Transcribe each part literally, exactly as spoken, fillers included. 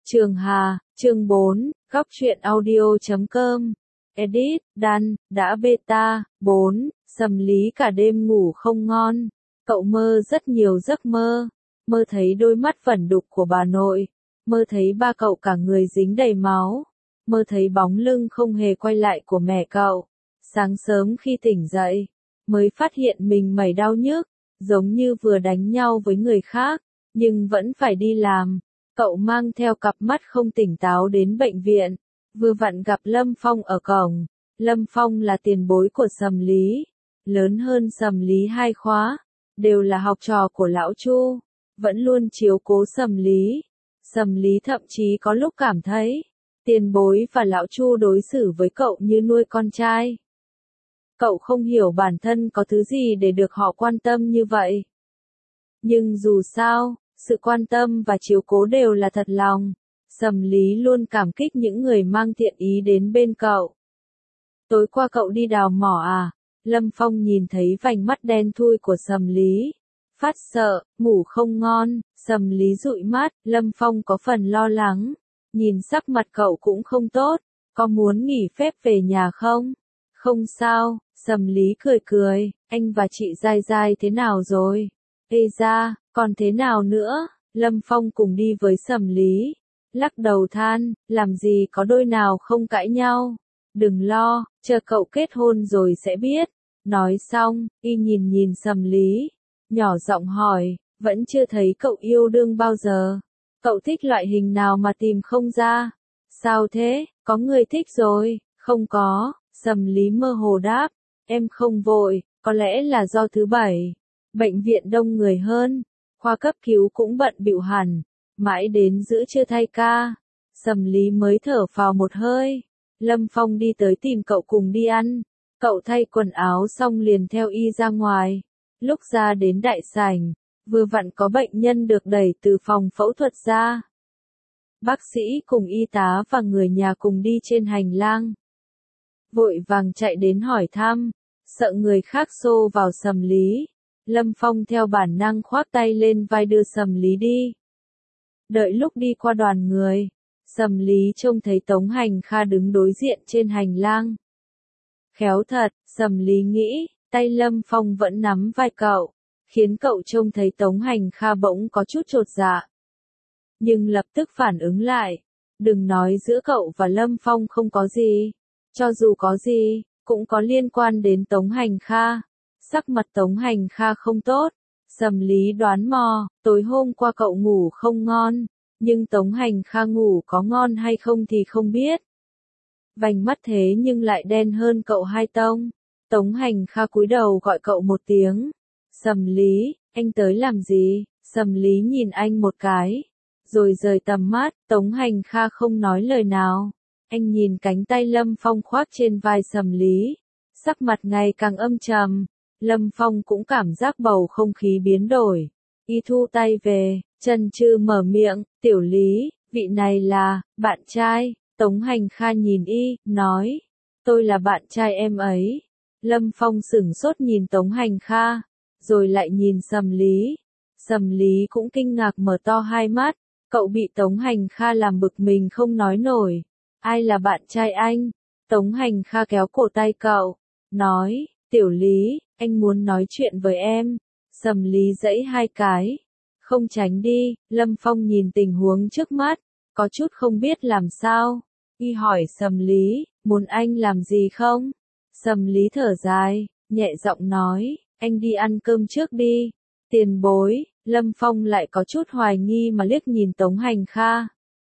Trường Hà, chương bốn, góc truyện audio chấm com. Edit, đăng, đã beta, bốn, Sầm Lý cả đêm ngủ không ngon. Cậu mơ rất nhiều giấc mơ. Mơ thấy đôi mắt vẩn đục của bà nội. Mơ thấy ba cậu cả người dính đầy máu. Mơ thấy bóng lưng không hề quay lại của mẹ cậu. Sáng sớm khi tỉnh dậy, mới phát hiện mình mẩy đau nhức, giống như vừa đánh nhau với người khác, nhưng vẫn phải đi làm. Cậu mang theo cặp mắt không tỉnh táo đến bệnh viện, vừa vặn gặp Lâm Phong ở cổng. Lâm Phong là tiền bối của Sầm Lý, lớn hơn Sầm Lý hai khóa, đều là học trò của lão Chu, vẫn luôn chiếu cố Sầm Lý. Sầm Lý thậm chí có lúc cảm thấy, tiền bối và lão Chu đối xử với cậu như nuôi con trai. Cậu không hiểu bản thân có thứ gì để được họ quan tâm như vậy. Nhưng dù sao, sự quan tâm và chiếu cố đều là thật lòng. Sầm Lý luôn cảm kích những người mang thiện ý đến bên cậu. Tối qua cậu đi đào mỏ à? Lâm Phong nhìn thấy vành mắt đen thui của Sầm Lý. Phát sợ, ngủ không ngon, Sầm Lý dụi mắt, Lâm Phong có phần lo lắng. Nhìn sắc mặt cậu cũng không tốt, có muốn nghỉ phép về nhà không? Không sao, Sầm Lý cười cười, anh và chị Giai Giai thế nào rồi? Ê ra, còn thế nào nữa? Lâm Phong cùng đi với Sầm Lý. Lắc đầu than, làm gì có đôi nào không cãi nhau. Đừng lo, chờ cậu kết hôn rồi sẽ biết. Nói xong, y nhìn nhìn Sầm Lý. Nhỏ giọng hỏi, vẫn chưa thấy cậu yêu đương bao giờ. Cậu thích loại hình nào mà tìm không ra? Sao thế, có người thích rồi? Không có, Sầm Lý mơ hồ đáp. Em không vội, có lẽ là do thứ bảy. Bệnh viện đông người hơn, khoa cấp cứu cũng bận bịu hẳn, mãi đến giữa trưa thay ca, Sầm Lý mới thở phào một hơi. Lâm Phong đi tới tìm cậu cùng đi ăn, cậu thay quần áo xong liền theo y ra ngoài. Lúc ra đến đại sảnh, vừa vặn có bệnh nhân được đẩy từ phòng phẫu thuật ra. Bác sĩ cùng y tá và người nhà cùng đi trên hành lang. Vội vàng chạy đến hỏi thăm, sợ người khác xô vào Sầm Lý. Lâm Phong theo bản năng khoác tay lên vai đưa Sầm Lý đi. Đợi lúc đi qua đoàn người, Sầm Lý trông thấy Tống Hành Kha đứng đối diện trên hành lang. Khéo thật, Sầm Lý nghĩ, tay Lâm Phong vẫn nắm vai cậu, khiến cậu trông thấy Tống Hành Kha bỗng có chút chột dạ. Nhưng lập tức phản ứng lại, đừng nói giữa cậu và Lâm Phong không có gì, cho dù có gì, cũng có liên quan đến Tống Hành Kha. Sắc mặt Tống Hành Kha không tốt, Sầm Lý đoán mò, tối hôm qua cậu ngủ không ngon, nhưng Tống Hành Kha ngủ có ngon hay không thì không biết. Vành mắt thế nhưng lại đen hơn cậu hai tông. Tống Hành Kha cúi đầu gọi cậu một tiếng. Sầm Lý, anh tới làm gì? Sầm Lý nhìn anh một cái, rồi rời tầm mắt. Tống Hành Kha không nói lời nào. Anh nhìn cánh tay Lâm Phong khoác trên vai Sầm Lý, sắc mặt ngày càng âm trầm. Lâm Phong cũng cảm giác bầu không khí biến đổi. Y thu tay về, chần chừ mở miệng, tiểu Lý, vị này là, bạn trai. Tống Hành Kha nhìn y, nói, tôi là bạn trai em ấy. Lâm Phong sửng sốt nhìn Tống Hành Kha, rồi lại nhìn Sầm Lý. Sầm Lý cũng kinh ngạc mở to hai mắt, cậu bị Tống Hành Kha làm bực mình không nói nổi. Ai là bạn trai anh? Tống Hành Kha kéo cổ tay cậu, nói, tiểu Lý, anh muốn nói chuyện với em. Sầm Lý giãy hai cái, không tránh đi. Lâm Phong nhìn tình huống trước mắt, có chút không biết làm sao. Y hỏi Sầm Lý, muốn anh làm gì không? Sầm Lý thở dài, nhẹ giọng nói, anh đi ăn cơm trước đi. Tiền bối. Lâm Phong lại có chút hoài nghi mà liếc nhìn Tống Hành Kha.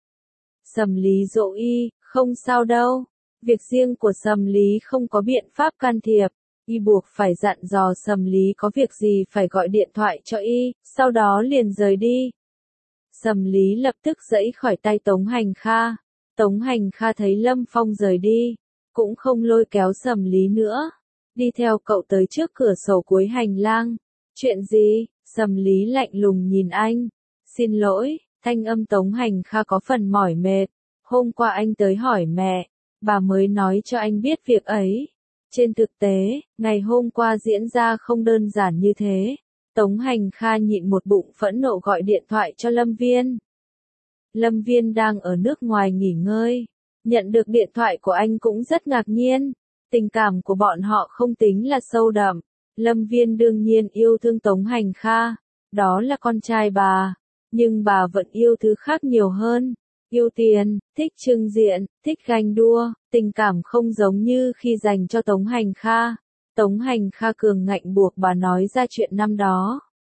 Sầm Lý dỗ y, không sao đâu. Việc riêng của Sầm Lý không có biện pháp can thiệp. Y buộc phải dặn dò Sầm Lý có việc gì phải gọi điện thoại cho y, sau đó liền rời đi. Sầm Lý lập tức giãy khỏi tay Tống Hành Kha. Tống Hành Kha thấy Lâm Phong rời đi, cũng không lôi kéo Sầm Lý nữa, đi theo cậu tới trước cửa sổ cuối hành lang. Chuyện gì? Sầm Lý lạnh lùng nhìn anh. Xin lỗi, thanh âm Tống Hành Kha có phần mỏi mệt. Hôm qua anh tới hỏi mẹ, bà mới nói cho anh biết việc ấy. Trên thực tế, ngày hôm qua diễn ra không đơn giản như thế. Tống Hành Kha nhịn một bụng phẫn nộ gọi điện thoại cho Lâm Viên. Lâm Viên đang ở nước ngoài nghỉ ngơi. Nhận được điện thoại của anh cũng rất ngạc nhiên. Tình cảm của bọn họ không tính là sâu đậm. Lâm Viên đương nhiên yêu thương Tống Hành Kha. Đó là con trai bà. Nhưng bà vẫn yêu thứ khác nhiều hơn. Yêu tiền, thích trưng diện, thích ganh đua. Tình cảm không giống như khi dành cho Tống Hành Kha. Tống Hành Kha cường ngạnh buộc bà nói ra chuyện năm đó.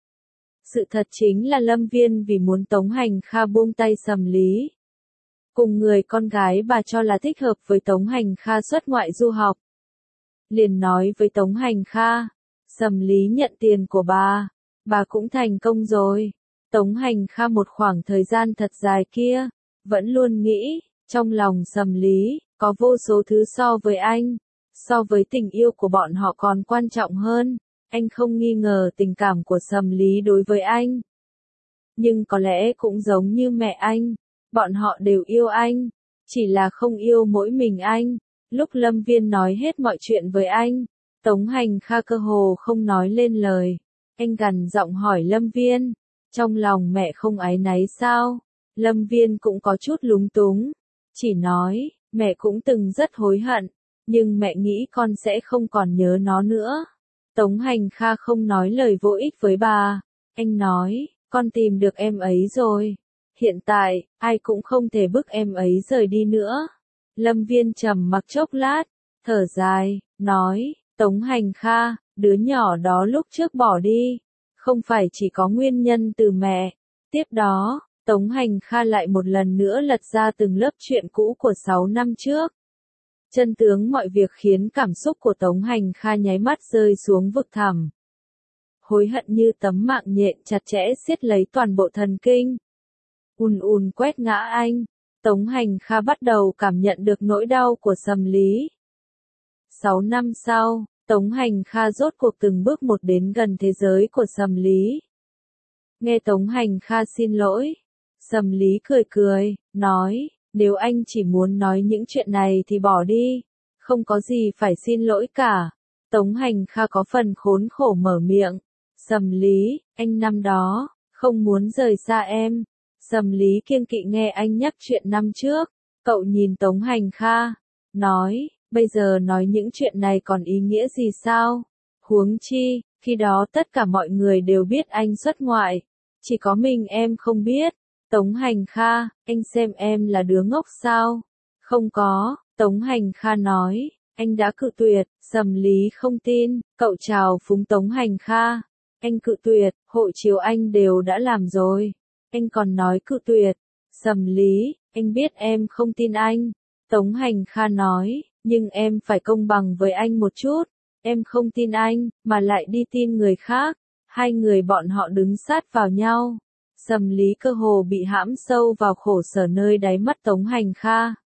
Sự thật chính là Lâm Viên vì muốn Tống Hành Kha buông tay Sầm Lý. Cùng người con gái bà cho là thích hợp với Tống Hành Kha xuất ngoại du học. Liền nói với Tống Hành Kha, Sầm Lý nhận tiền của bà, bà cũng thành công rồi. Tống Hành Kha một khoảng thời gian thật dài kia, vẫn luôn nghĩ, trong lòng Sầm Lý, có vô số thứ so với anh, so với tình yêu của bọn họ còn quan trọng hơn. Anh không nghi ngờ tình cảm của Sầm Lý đối với anh. Nhưng có lẽ cũng giống như mẹ anh, bọn họ đều yêu anh, chỉ là không yêu mỗi mình anh. Lúc Lâm Viên nói hết mọi chuyện với anh, Tống Hành Kha cơ hồ không nói lên lời. Anh gằn giọng hỏi Lâm Viên, trong lòng mẹ không áy náy sao? Lâm Viên cũng có chút lúng túng, chỉ nói, mẹ cũng từng rất hối hận, nhưng mẹ nghĩ con sẽ không còn nhớ nó nữa. Tống Hành Kha không nói lời vô ích với bà. Anh nói, con tìm được em ấy rồi. Hiện tại, ai cũng không thể bức em ấy rời đi nữa. Lâm Viên trầm mặc chốc lát, thở dài, nói, Tống Hành Kha, đứa nhỏ đó lúc trước bỏ đi, không phải chỉ có nguyên nhân từ mẹ. Tiếp đó, Tống Hành Kha lại một lần nữa lật ra từng lớp chuyện cũ của sáu năm trước. Chân tướng mọi việc khiến cảm xúc của Tống Hành Kha nháy mắt rơi xuống vực thẳm. Hối hận như tấm mạng nhện chặt chẽ siết lấy toàn bộ thần kinh. Ùn ùn quét ngã anh, Tống Hành Kha bắt đầu cảm nhận được nỗi đau của Sầm Lý. Sáu năm sau, Tống Hành Kha rốt cuộc từng bước một đến gần thế giới của Sầm Lý. Nghe Tống Hành Kha xin lỗi, Sầm Lý cười cười, nói, nếu anh chỉ muốn nói những chuyện này thì bỏ đi, không có gì phải xin lỗi cả. Tống Hành Kha có phần khốn khổ mở miệng, Sầm Lý, anh năm đó, không muốn rời xa em. Sầm Lý kiêng kỵ nghe anh nhắc chuyện năm trước, cậu nhìn Tống Hành Kha, nói, bây giờ nói những chuyện này còn ý nghĩa gì sao? Huống chi, khi đó tất cả mọi người đều biết anh xuất ngoại, chỉ có mình em không biết. Tống Hành Kha, anh xem em là đứa ngốc sao? Không có, Tống Hành Kha nói, anh đã cự tuyệt. Sầm Lý không tin, cậu chào phúng Tống Hành Kha, anh cự tuyệt, hộ chiếu anh đều đã làm rồi. Anh còn nói cự tuyệt. Sầm Lý, anh biết em không tin anh. Tống Hành Kha nói, nhưng em phải công bằng với anh một chút. Em không tin anh, mà lại đi tin người khác. Hai người bọn họ đứng sát vào nhau. Sầm Lý cơ hồ bị hãm sâu vào khổ sở nơi đáy mắt Tống Hành Kha.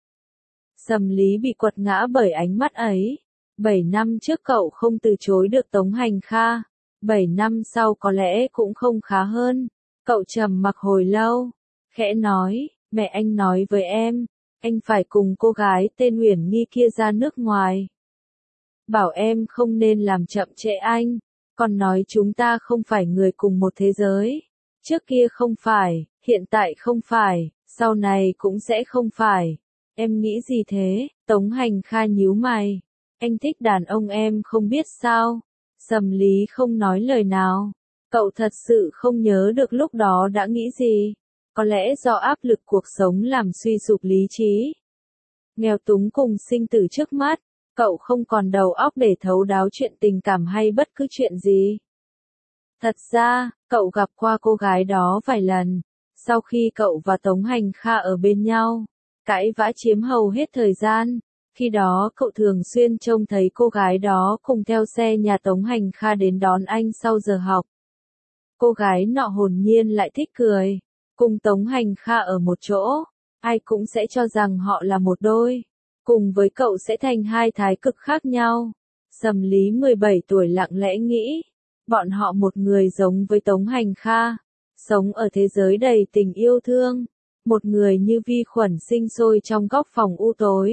Sầm Lý bị quật ngã bởi ánh mắt ấy. Bảy năm trước cậu không từ chối được Tống Hành Kha. Bảy năm sau có lẽ cũng không khá hơn. Cậu trầm mặc hồi lâu, khẽ nói, mẹ anh nói với em, anh phải cùng cô gái tên Uyển Nghi kia ra nước ngoài. Bảo em không nên làm chậm trễ anh, còn nói chúng ta không phải người cùng một thế giới. Trước kia không phải, hiện tại không phải, sau này cũng sẽ không phải. Em nghĩ gì thế? Tống Hành Kha nhíu mày. Anh thích đàn ông em không biết sao? Sầm Lý không nói lời nào. Cậu thật sự không nhớ được lúc đó đã nghĩ gì. Có lẽ do áp lực cuộc sống làm suy sụp lý trí. Nghèo túng cùng sinh tử trước mắt, cậu không còn đầu óc để thấu đáo chuyện tình cảm hay bất cứ chuyện gì. Thật ra, cậu gặp qua cô gái đó vài lần. Sau khi cậu và Tống Hành Kha ở bên nhau, cãi vã chiếm hầu hết thời gian. Khi đó cậu thường xuyên trông thấy cô gái đó cùng theo xe nhà Tống Hành Kha đến đón anh sau giờ học. Cô gái nọ hồn nhiên lại thích cười. Cùng Tống Hành Kha ở một chỗ, ai cũng sẽ cho rằng họ là một đôi. Cùng với cậu sẽ thành hai thái cực khác nhau. Sầm Lý mười bảy tuổi lặng lẽ nghĩ. Bọn họ một người giống với Tống Hành Kha. Sống ở thế giới đầy tình yêu thương. Một người như vi khuẩn sinh sôi trong góc phòng u tối.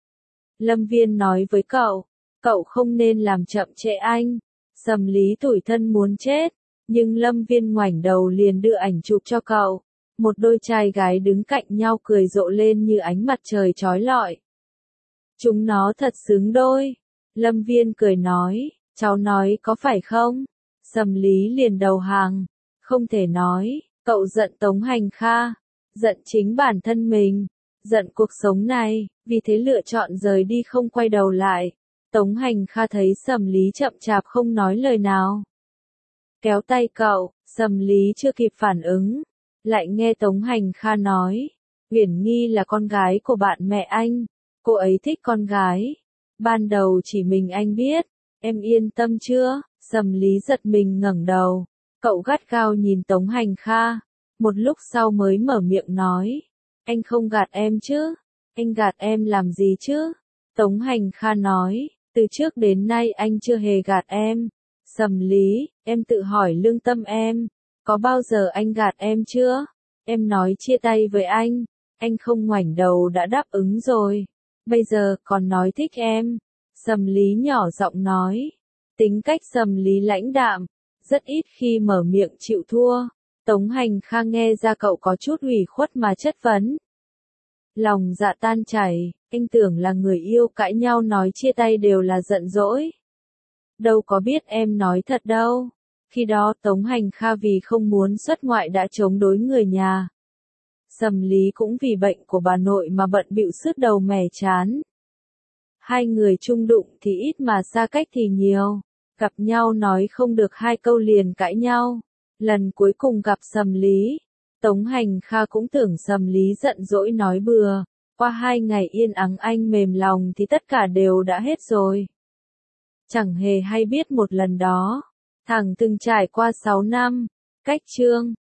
Lâm Viên nói với cậu. Cậu không nên làm chậm trễ anh. Sầm Lý tủi thân muốn chết. Nhưng Lâm Viên ngoảnh đầu liền đưa ảnh chụp cho cậu. một đôi trai gái đứng cạnh nhau cười rộ lên như ánh mặt trời chói lọi. Chúng nó thật xứng đôi. Lâm Viên cười nói, cháu nói có phải không? Sầm Lý liền đầu hàng, không thể nói, cậu giận Tống Hành Kha, giận chính bản thân mình, giận cuộc sống này, vì thế lựa chọn rời đi không quay đầu lại. Tống Hành Kha thấy Sầm Lý chậm chạp không nói lời nào. Kéo tay cậu, Sầm Lý chưa kịp phản ứng, lại nghe Tống Hành Kha nói, Uyển Nghi là con gái của bạn mẹ anh, cô ấy thích con gái. Ban đầu chỉ mình anh biết, em yên tâm chưa? Sầm Lý giật mình ngẩng đầu, cậu gắt gao nhìn Tống Hành Kha, một lúc sau mới mở miệng nói, anh không gạt em chứ? Anh gạt em làm gì chứ? Tống Hành Kha nói, từ trước đến nay anh chưa hề gạt em. Sầm Lý, em tự hỏi lương tâm em, có bao giờ anh gạt em chưa? Em nói chia tay với anh, anh không ngoảnh đầu đã đáp ứng rồi, bây giờ còn nói thích em. Sầm Lý nhỏ giọng nói, tính cách Sầm Lý lãnh đạm, rất ít khi mở miệng chịu thua. Tống Hành Kha nghe ra cậu có chút ủy khuất mà chất vấn. Lòng dạ tan chảy, anh tưởng là người yêu cãi nhau nói chia tay đều là giận dỗi. Đâu có biết em nói thật đâu. Khi đó Tống Hành Kha vì không muốn xuất ngoại đã chống đối người nhà. Sầm Lý cũng vì bệnh của bà nội mà bận bịu sứt đầu mẻ chán. Hai người chung đụng thì ít mà xa cách thì nhiều. Gặp nhau nói không được hai câu liền cãi nhau. Lần cuối cùng gặp Sầm Lý, Tống Hành Kha cũng tưởng Sầm Lý giận dỗi nói bừa. Qua hai ngày yên ắng anh mềm lòng thì tất cả đều đã hết rồi. Chẳng hề hay biết một lần đó, thằng từng trải qua sáu năm, cách chương.